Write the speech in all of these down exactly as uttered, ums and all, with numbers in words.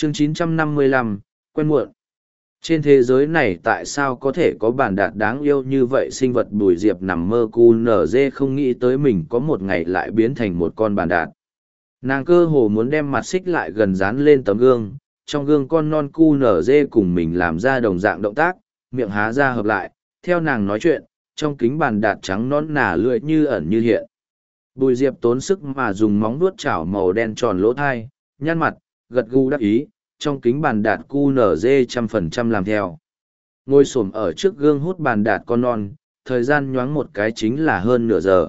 Chương chín trăm năm mươi lăm, quen muộn. Trên thế giới này tại sao có thể có bản đạt đáng yêu như vậy? Sinh vật Bùi Diệp nằm mơ cu nở dê không nghĩ tới mình có một ngày lại biến thành một con bản đạt. Nàng cơ hồ muốn đem mặt xích lại gần dán lên tấm gương, trong gương con non cu nở dê cùng mình làm ra đồng dạng động tác, miệng há ra hợp lại, theo nàng nói chuyện, trong kính bản đạt trắng non nả lưỡi như ẩn như hiện. Bùi Diệp tốn sức mà dùng móng vuốt chảo màu đen tròn lỗ thai, nhăn mặt, gật gù đắc ý, trong kính bàn đạt cu nở dê trăm phần trăm làm theo. Ngồi xổm ở trước gương hút bàn đạt con non, thời gian nhoáng một cái chính là hơn nửa giờ.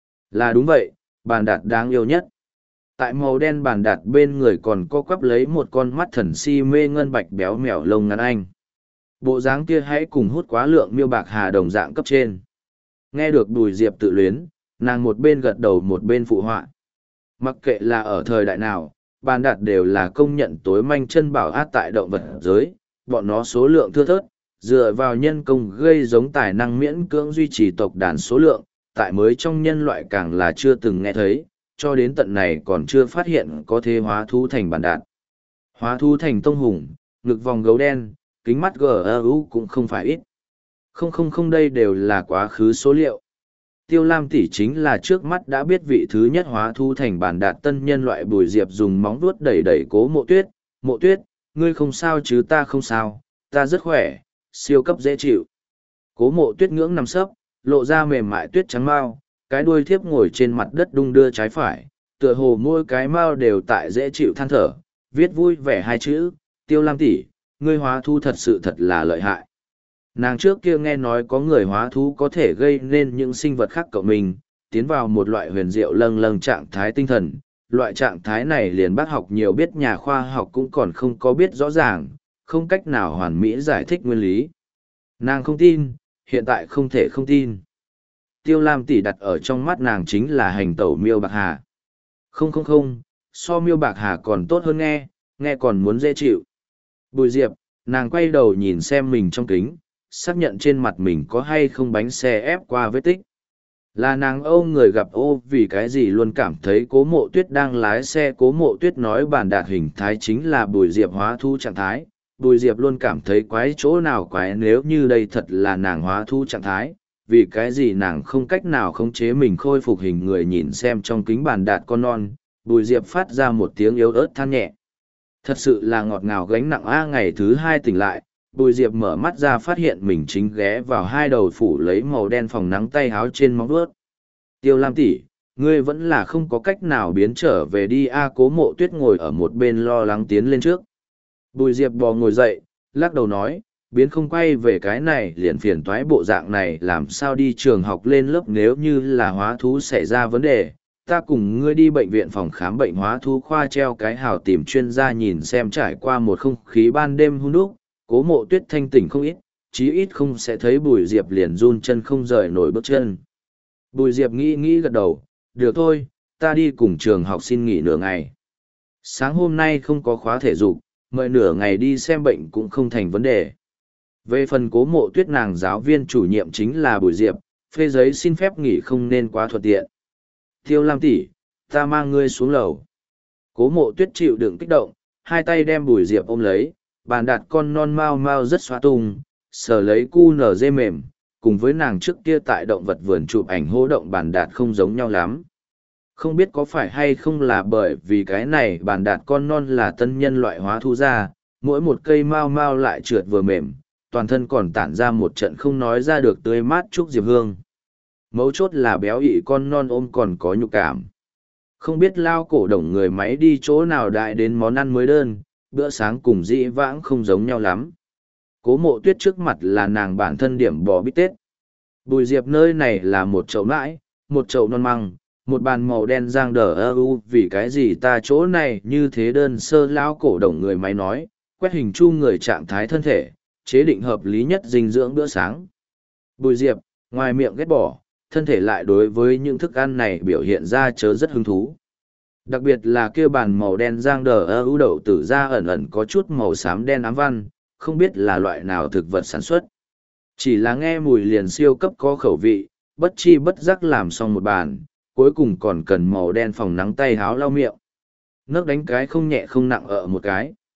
Là đúng vậy, bàn đạt đáng yêu nhất. Tại màu đen bàn đạt bên người còn co quắp lấy một con mắt thần si mê ngân bạch béo mèo lông ngắn anh. Bộ dáng kia hãy cùng hút quá lượng miêu bạc hà đồng dạng cấp trên. Nghe được Bùi Diệp tự luyến, nàng một bên gật đầu một bên phụ họa. Mặc kệ là ở thời đại nào, bàn đạt đều là công nhận tối manh chân bảo át tại động vật giới, bọn nó số lượng thưa thớt, dựa vào nhân công gây giống tài năng miễn cưỡng duy trì tộc đàn số lượng, tại mới trong nhân loại càng là chưa từng nghe thấy, cho đến tận này còn chưa phát hiện có thế hóa thú thành bàn đạt. Hóa thú thành tông hùng, ngực vòng gấu đen, kính mắt gờ cũng không phải ít. Không không không đây đều là quá khứ số liệu. Tiêu Lam tỷ chính là trước mắt đã biết vị thứ nhất hóa thu thành bản đạt tân nhân loại. Bùi Diệp dùng móng vuốt đẩy đẩy Cố Mộ Tuyết, "Mộ Tuyết, ngươi không sao chứ?" "Ta không sao, ta rất khỏe, siêu cấp dễ chịu." Cố Mộ Tuyết ngưỡng nằm sấp, lộ ra mềm mại tuyết trắng mao, cái đuôi thiếp ngồi trên mặt đất đung đưa trái phải, tựa hồ mỗi cái mao đều tại dễ chịu than thở, viết vui vẻ hai chữ, "Tiêu Lam tỷ, ngươi hóa thu thật sự thật là lợi hại." Nàng trước kia nghe nói có người hóa thú có thể gây nên những sinh vật khác cậu mình, tiến vào một loại huyền diệu lâng lâng trạng thái tinh thần. Loại trạng thái này liền bác học nhiều biết nhà khoa học cũng còn không có biết rõ ràng, không cách nào hoàn mỹ giải thích nguyên lý. Nàng không tin, hiện tại không thể không tin. Tiêu Lam tỷ đặt ở trong mắt nàng chính là hành tẩu miêu bạc hà. Không không không, so miêu bạc hà còn tốt hơn nghe, nghe còn muốn dễ chịu. Bùi Diệp, nàng quay đầu nhìn xem mình trong kính, xác nhận trên mặt mình có hay không bánh xe ép qua vết tích. Là nàng âu người gặp ô, vì cái gì luôn cảm thấy Cố Mộ Tuyết đang lái xe. Cố Mộ Tuyết nói bản đạt hình thái chính là Bùi Diệp hóa thu trạng thái. Bùi Diệp luôn cảm thấy quái chỗ nào quái, nếu như đây thật là nàng hóa thu trạng thái, vì cái gì nàng không cách nào khống chế mình khôi phục hình người. Nhìn xem trong kính bản đạt con non, Bùi Diệp phát ra một tiếng yếu ớt than nhẹ. Thật sự là ngọt ngào gánh nặng a. Ngày thứ hai tỉnh lại, Bùi Diệp mở mắt ra phát hiện mình chính ghé vào hai đầu phủ lấy màu đen phòng nắng tay háo trên móng vuốt. "Tiêu Lam tỷ, ngươi vẫn là không có cách nào biến trở về đi a." Cố Mộ Tuyết ngồi ở một bên lo lắng tiến lên trước. Bùi Diệp bò ngồi dậy, lắc đầu nói, biến không quay về cái này liền phiền toái, bộ dạng này làm sao đi trường học lên lớp. Nếu như là hóa thú xảy ra vấn đề, ta cùng ngươi đi bệnh viện phòng khám bệnh hóa thú khoa treo cái hào tìm chuyên gia nhìn xem. Trải qua một không khí ban đêm hun đúc, Cố Mộ Tuyết thanh tỉnh không ít, chí ít không sẽ thấy Bùi Diệp liền run chân không rời nổi bước chân. Bùi Diệp nghĩ nghĩ gật đầu, "Được thôi, ta đi cùng trường học xin nghỉ nửa ngày. Sáng hôm nay không có khóa thể dục, mời nửa ngày đi xem bệnh cũng không thành vấn đề." Về phần Cố Mộ Tuyết, nàng giáo viên chủ nhiệm chính là Bùi Diệp, phê giấy xin phép nghỉ không nên quá thuận tiện. "Tiêu Lam tỷ, ta mang ngươi xuống lầu." Cố Mộ Tuyết chịu đựng kích động, hai tay đem Bùi Diệp ôm lấy. Bàn đạt con non mau mau rất xóa tung, sờ lấy cu nở dê mềm, cùng với nàng trước kia tại động vật vườn chụp ảnh hô động bàn đạt không giống nhau lắm. Không biết có phải hay không là bởi vì cái này bàn đạt con non là tân nhân loại hóa thu ra, mỗi một cây mau mau lại trượt vừa mềm, toàn thân còn tản ra một trận không nói ra được tươi mát chúc diệp hương. Mấu chốt là béo ị con non ôm còn có nhục cảm. Không biết lao cổ đồng người máy đi chỗ nào đại đến món ăn mới đơn, bữa sáng cùng dĩ vãng không giống nhau lắm. Cố Mộ Tuyết trước mặt là nàng bản thân điểm bò bít tết. Bùi Diệp nơi này là một chậu nãi, một chậu non măng, một bàn màu đen giang đờ ơ u. Vì cái gì ta chỗ này như thế đơn sơ? Lão cổ đồng người máy nói, quét hình chu người trạng thái thân thể, chế định hợp lý nhất dinh dưỡng bữa sáng. Bùi Diệp, ngoài miệng ghét bỏ, thân thể lại đối với những thức ăn này biểu hiện ra chớ rất hứng thú. Đặc biệt là kia bàn màu đen giang đờ ơ ưu đậu tử ra ẩn ẩn có chút màu xám đen ám văn, không biết là loại nào thực vật sản xuất. Chỉ là nghe mùi liền siêu cấp có khẩu vị, bất chi bất giác làm xong một bàn, cuối cùng còn cần màu đen phòng nắng tay háo lau miệng. Nước đánh cái không nhẹ không nặng ở một cái.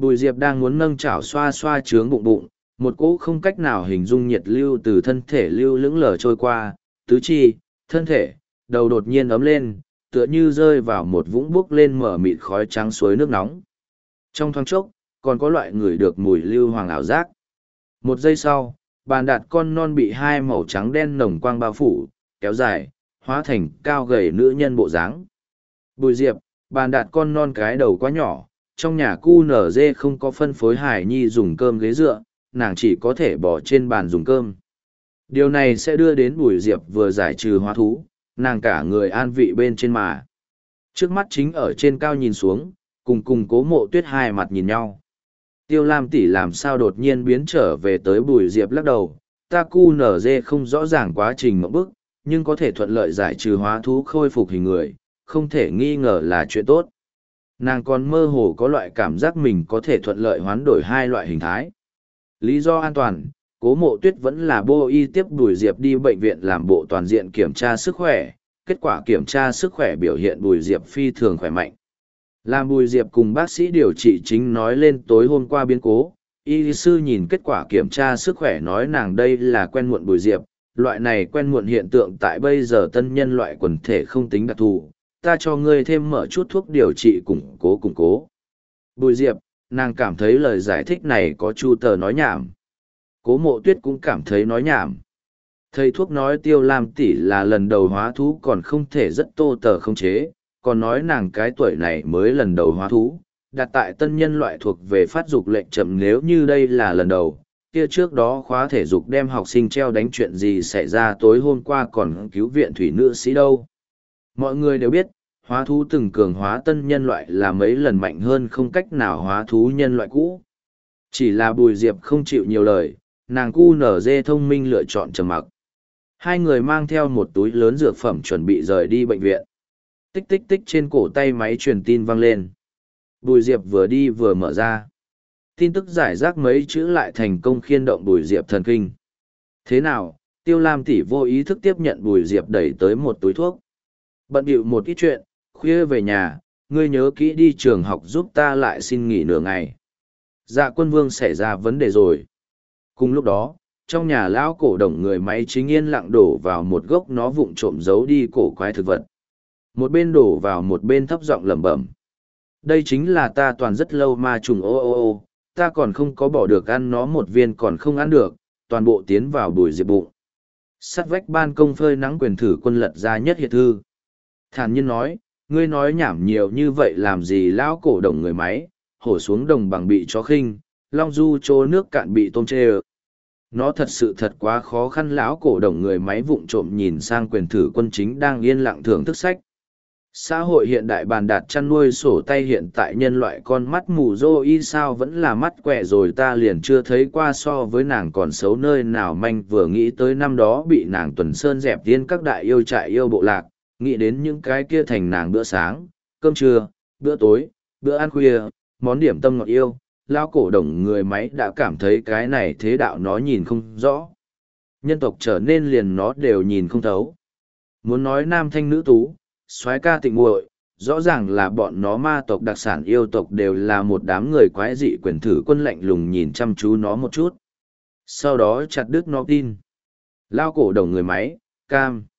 Bùi Diệp đang muốn nâng chảo xoa xoa trướng bụng bụng, một cỗ không cách nào hình dung nhiệt lưu từ thân thể lưu lững lờ trôi qua, tứ chi, thân thể, đầu đột nhiên ấm lên, tựa như rơi vào một vũng bốc lên mở mịt khói trắng suối nước nóng. Trong thoáng chốc, còn có loại người được mùi lưu hoàng ảo giác. Một giây sau, bàn đạt con non bị hai màu trắng đen nồng quang bao phủ, kéo dài, hóa thành cao gầy nữ nhân bộ dáng. Bùi Diệp, bàn đạt con non cái đầu quá nhỏ, trong nhà cu nở dê không có phân phối hải nhi dùng cơm ghế dựa, nàng chỉ có thể bỏ trên bàn dùng cơm. Điều này sẽ đưa đến Bùi Diệp vừa giải trừ hóa thú, nàng cả người an vị bên trên mà. Trước mắt chính ở trên cao nhìn xuống, cùng cùng Cố Mộ Tuyết hai mặt nhìn nhau. Tiêu Lam tỷ làm sao đột nhiên biến trở về tới Bùi Diệp lắc đầu, ta cu nở dê không rõ ràng quá trình mộng bức, nhưng có thể thuận lợi giải trừ hóa thú khôi phục hình người, không thể nghi ngờ là chuyện tốt. Nàng còn mơ hồ có loại cảm giác mình có thể thuận lợi hoán đổi hai loại hình thái. Lý do an toàn, Cố Mộ Tuyết vẫn là bô y tiếp Bùi Diệp đi bệnh viện làm bộ toàn diện kiểm tra sức khỏe, kết quả kiểm tra sức khỏe biểu hiện Bùi Diệp phi thường khỏe mạnh. Làm Bùi Diệp cùng bác sĩ điều trị chính nói lên tối hôm qua biến cố, y sư nhìn kết quả kiểm tra sức khỏe nói nàng đây là quen muộn Bùi Diệp, loại này quen muộn hiện tượng tại bây giờ tân nhân loại quần thể không tính đặc thù, ta cho ngươi thêm mở chút thuốc điều trị củng cố củng cố. Bùi Diệp, nàng cảm thấy lời giải thích này có chu tờ nói nhảm. Cố Mộ Tuyết cũng cảm thấy nói nhảm. Thầy thuốc nói Tiêu Lam tỷ là lần đầu hóa thú còn không thể rất tô tờ không chế, còn nói nàng cái tuổi này mới lần đầu hóa thú, đặt tại tân nhân loại thuộc về phát dục lệnh chậm nếu như đây là lần đầu. Kia trước đó khóa thể dục đem học sinh treo đánh chuyện gì xảy ra tối hôm qua còn cứu viện thủy nữ sĩ đâu. Mọi người đều biết, hóa thú từng cường hóa tân nhân loại là mấy lần mạnh hơn không cách nào hóa thú nhân loại cũ. Chỉ là Bùi Diệp không chịu nhiều lời, nàng cu nở dê thông minh lựa chọn trầm mặc. Hai người mang theo một túi lớn dược phẩm chuẩn bị rời đi bệnh viện. Tích tích tích trên cổ tay máy truyền tin vang lên. Bùi Diệp vừa đi vừa mở ra. Tin tức giải rác mấy chữ lại thành công khiên động Bùi Diệp thần kinh. Thế nào, Tiêu Lam tỷ vô ý thức tiếp nhận Bùi Diệp đẩy tới một túi thuốc. Bận bịu một ít chuyện, khuya về nhà, ngươi nhớ kỹ đi trường học giúp ta lại xin nghỉ nửa ngày. Dạ Quân Vương xảy ra vấn đề rồi. Cùng lúc đó, trong nhà lão cổ đồng người máy chính yên lặng đổ vào một gốc nó vụng trộm giấu đi cổ quái thực vật. Một bên đổ vào một bên thấp giọng lẩm bẩm. Đây chính là ta toàn rất lâu ma trùng ô ô ô, ta còn không có bỏ được ăn nó một viên còn không ăn được, toàn bộ tiến vào Bùi Diệp bụng. Sắt vách ban công phơi nắng quyền thử quân lật ra nhất hiệt thư. Thản nhiên nói, ngươi nói nhảm nhiều như vậy làm gì lão cổ đồng người máy, hổ xuống đồng bằng bị chó khinh, long du trô nước cạn bị tôm chê ơ. Nó thật sự thật quá khó khăn lão cổ đồng người máy vụng trộm nhìn sang quyền thử quân chính đang yên lặng thưởng thức sách. Xã hội hiện đại bàn đạt chăn nuôi sổ tay hiện tại nhân loại con mắt mù dô y sao vẫn là mắt quẹ rồi ta liền chưa thấy qua so với nàng còn xấu nơi nào manh vừa nghĩ tới năm đó bị nàng tuần sơn dẹp tiên các đại yêu trại yêu bộ lạc, nghĩ đến những cái kia thành nàng bữa sáng, cơm trưa, bữa tối, bữa ăn khuya, món điểm tâm ngọt yêu, lao cổ đồng người máy đã cảm thấy cái này thế đạo nó nhìn không rõ. Nhân tộc trở nên liền nó đều nhìn không thấu. Muốn nói nam thanh nữ tú, soái ca tịnh muội, rõ ràng là bọn nó ma tộc đặc sản yêu tộc đều là một đám người quái dị quyền thử quân lạnh lùng nhìn chăm chú nó một chút. Sau đó chặt đứt nó tin. Lao cổ đồng người máy, cam.